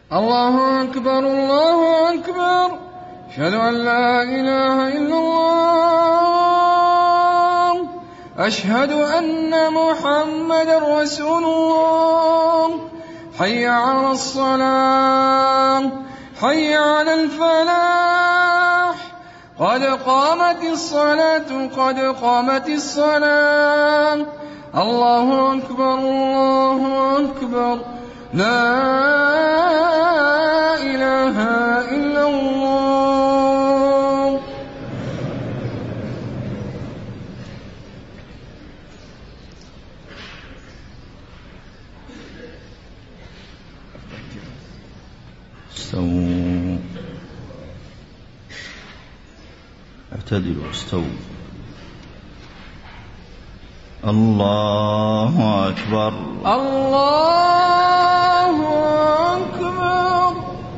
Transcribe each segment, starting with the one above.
الله أكبر الله أكبر. أشهد أن لا إله إلا الله. أشهد أن محمدا رسول الله. حي على الصلاة، حي على الفلاح، قد قامت الصلاة، قد قامت الصلاة. الله أكبر الله أكبر. لا إله إلا الله. استووا، اعتدلوا، استووا. الله أكبر الله أكبر.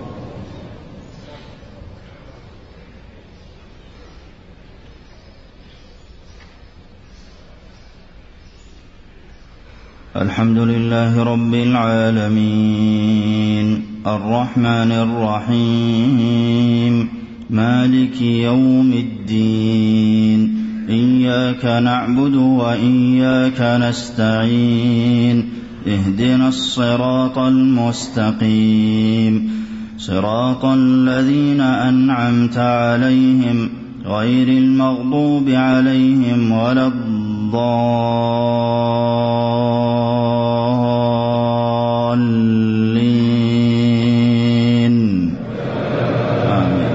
الحمد لله رب العالمين الرحمن الرحيم مالك يوم الدين. إياك نعبد وإياك نستعين. اهدنا الصراط المستقيم، صراط الذين أنعمت عليهم غير المغضوب عليهم ولا الضالين. آمين.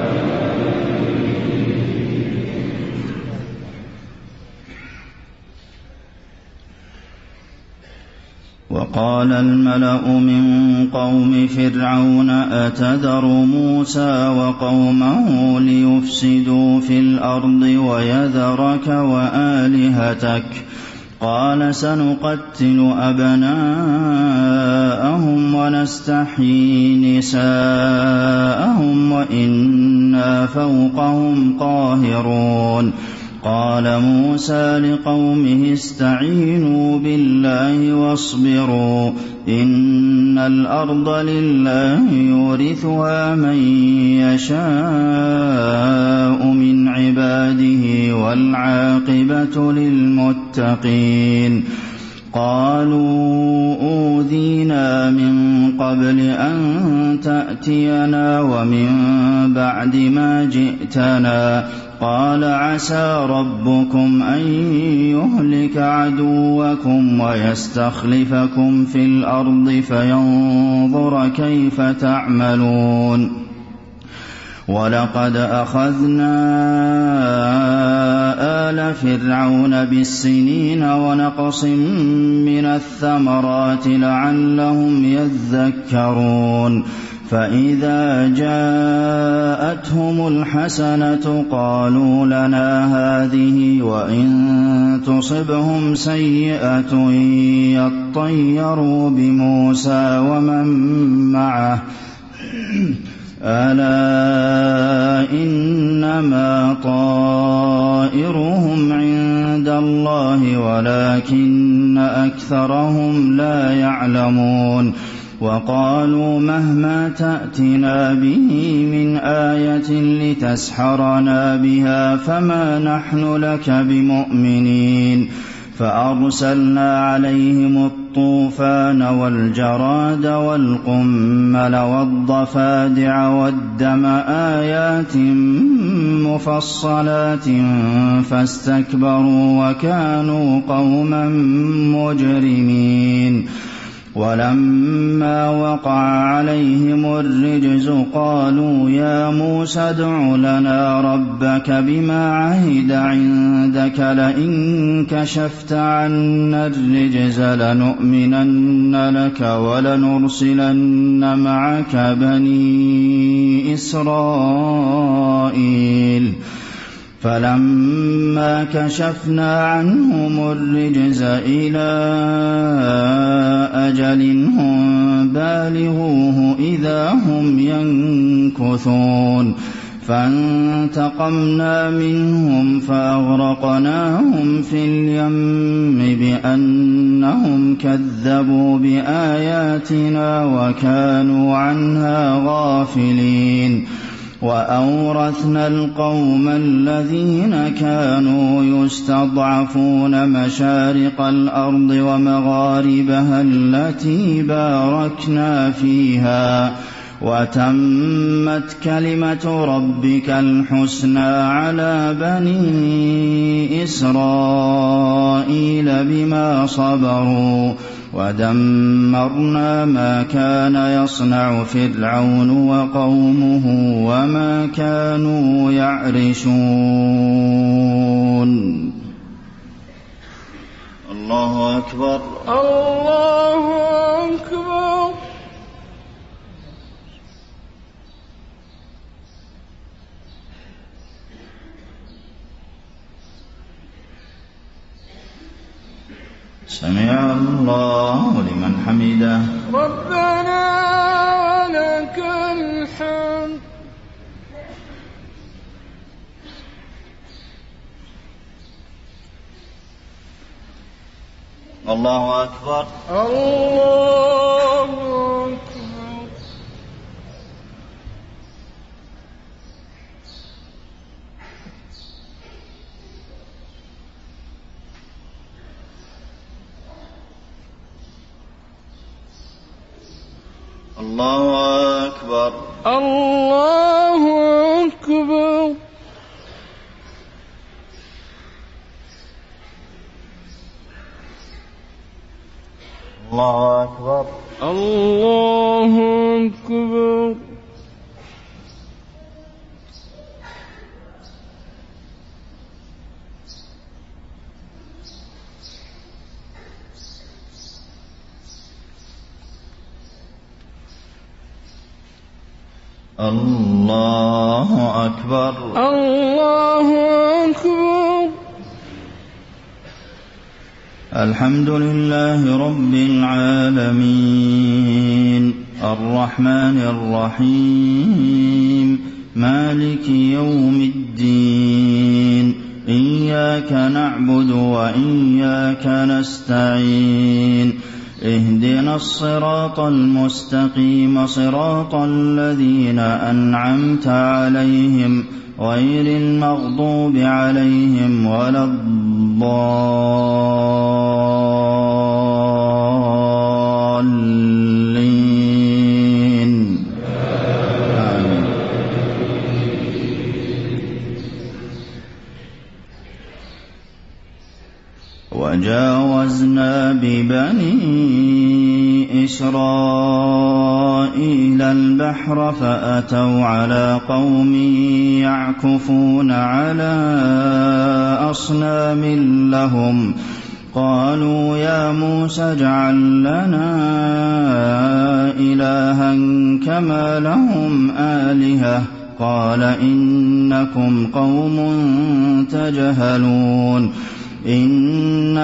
وقال الملأ من قوم فرعون أتذر موسى وقومه ليفسدوا في الأرض ويذرك وآلهتك؟ قال سنقتل أبناءهم ونستحيي نساءهم وإنا فوقهم قاهرون. قال موسى لقومه استعينوا بالله واصبروا إن الأرض لله يورثها من يشاء من عباده والعاقبة للمتقين. قالوا أوذينا من قبل أن تأتينا ومن بعد ما جئتنا. قال عسى ربكم أن يهلك عدوكم ويستخلفكم في الأرض فينظر كيف تعملون. ولقد أخذنا آل فرعون بالسنين ونقص من الثمرات لعلهم يذكرون. فإذا جاءتهم الحسنة قالوا لنا هذه وإن تصبهم سيئة يطيروا بموسى ومن معه ألا إنما طائرهم عند الله ولكن أكثرهم لا يعلمون. وقالوا مهما تأتنا به من آية لتسحرنا بها فما نحن لك بمؤمنين. فأرسلنا عليهم الطوفان والجراد والقمل والضفادع والدم آيات مفصلات فاستكبروا وكانوا قوما مجرمين. ولما وقع عليهم الرجز قالوا يا موسى ادع لنا ربك بما عهد عندك لئن كشفت عنا الرجز لنؤمنن لك ولنرسلن معك بني إسرائيل. فلما كشفنا عنهم الرجز إلى أجل هم بالغوه إذا هم ينكثون. فانتقمنا منهم فأغرقناهم في اليم بأنهم كذبوا بآياتنا وكانوا عنها غافلين وأورثنا القوم الذين كانوا يستضعفون مشارق الأرض ومغاربها التي باركنا فيها وتمت كلمة ربك الحسنى على بني إسرائيل بما صبروا ودمرنا ما كان يصنع فرعون وقومه وما كانوا يعرشون. الله أكبر. الله أكبر. سمع الله لمن حمده. ربنا لك الحمد. الله أكبر. الله أكبر. الله أكبر. الله أكبر. الله أكبر. الله أكبر. الله أكبر. الله أكبر. الحمد لله رب العالمين الرحمن الرحيم مالك يوم الدين إياك نعبد وإياك نستعين اهدنا الصراط المستقيم صراط الذين أنعمت عليهم غير المغضوب عليهم ولا الضالين. آمين. وجاوزنا ببني إسرائيل البحر فأتوا على قوم يعكفون على أصنام لهم قالوا يا موسى اجعل لنا إلها كما لهم آلهة قال إنكم قوم تجهلون إن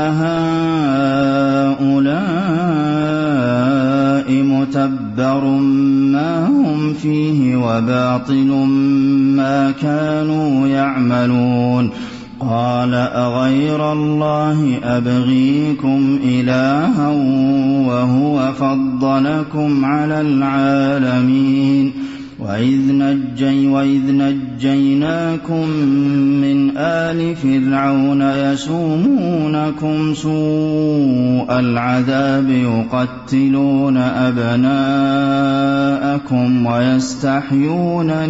هؤلاء متبر ما هم فيه وباطل ما كانوا يعملون قال أغير الله أبغيكم إلها وهو فضلكم على العالمين وإذ نجيناكم من آل فرعون يسومونكم سوء العذاب يقتلون أبناءكم ويستحيون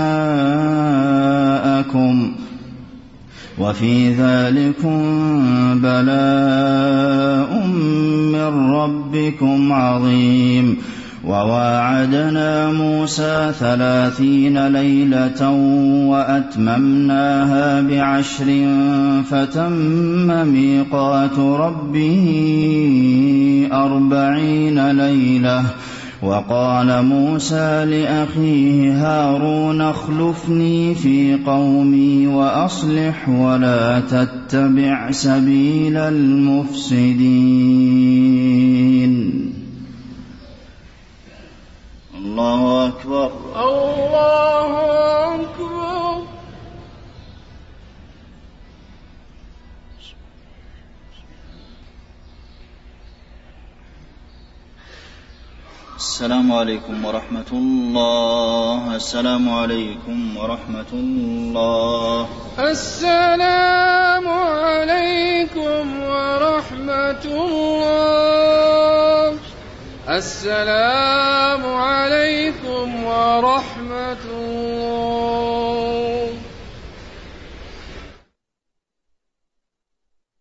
نساءكم وفي ذلكم بلاء من ربكم عظيم وواعدنا موسى 30 ليلة وأتممناها ب10 فتم ميقات ربه 40 ليلة وقال موسى لأخيه هارون اخلفني في قومي وأصلح ولا تتبع سبيل المفسدين. الله أكبر. الله أكبر. السلام عليكم ورحمة الله. السلام عليكم ورحمة الله. السلام عليكم ورحمة الله. السلام عليكم ورحمة الله.